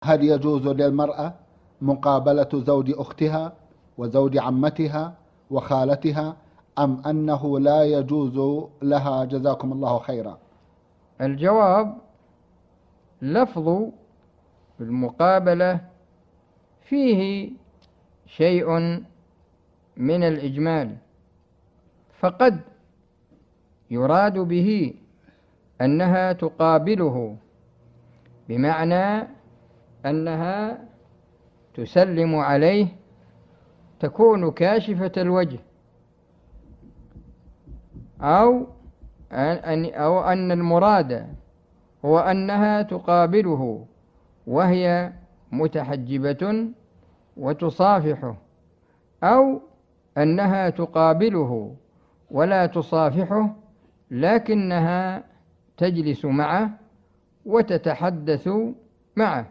هل يجوز للمرأة مقابلة زوج أختها وزوج عمتها وخالتها، أم أنه لا يجوز لها؟ جزاكم الله خيرا. الجواب: لفظ المقابلة فيه شيء من الإجمال، فقد يراد به أنها تقابله بمعنى أنها تسلم عليه، تكون كاشفة الوجه، أو أن المراد هو أنها تقابله وهي متحجبة وتصافحه، أو أنها تقابله ولا تصافحه لكنها تجلس معه وتتحدث معه،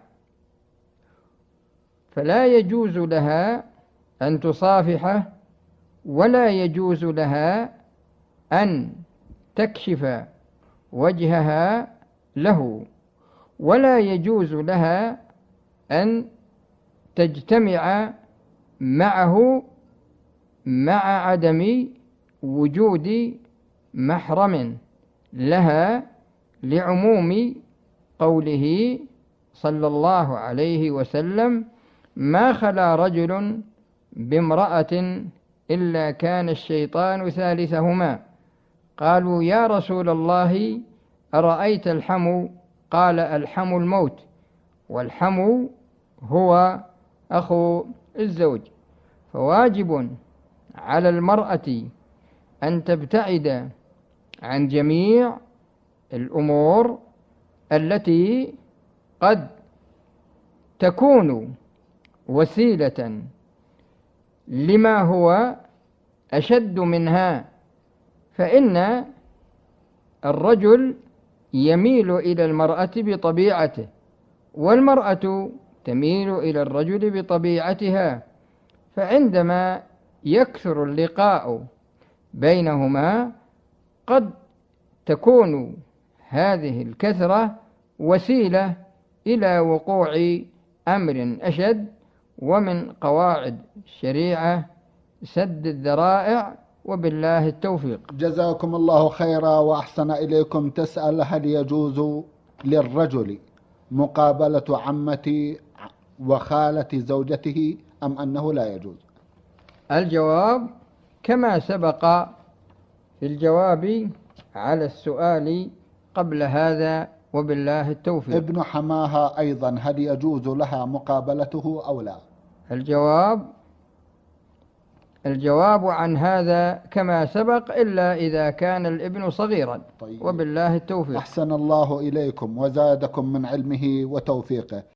فلا يجوز لها أن تصافحه، ولا يجوز لها أن تكشف وجهها له، ولا يجوز لها أن تجتمع معه مع عدم وجود محرم لها، لعموم قوله صلى الله عليه وسلم: ما خلا رجل بامرأة إلا كان الشيطان ثالثهما. قالوا: يا رسول الله، أرأيت الحمو؟ قال: الحمو الموت، والحمو هو أخو الزوج. فواجب على المرأة أن تبتعد عن جميع الأمور التي قد تكون وسيلة لما هو أشد منها، فإن الرجل يميل إلى المرأة بطبيعته، والمرأة تميل إلى الرجل بطبيعتها، فعندما يكثر اللقاء بينهما قد تكون هذه الكثرة وسيلة إلى وقوع أمر أشد، ومن قواعد الشريعة سد الذرائع، وبالله التوفيق. جزاكم الله خيرا وأحسن إليكم. تسأل: هل يجوز للرجل مقابلة عمة وخالة زوجته، أم أنه لا يجوز؟ الجواب كما سبق في الجواب على السؤال قبل هذا، وبالله التوفيق. ابن حماها أيضا: هل يجوز لها مقابلته أو لا؟ الجواب عن هذا كما سبق، إلا إذا كان الابن صغيرا. طيب. وبالله التوفيق. أحسن الله إليكم وزادكم من علمه وتوفيقه.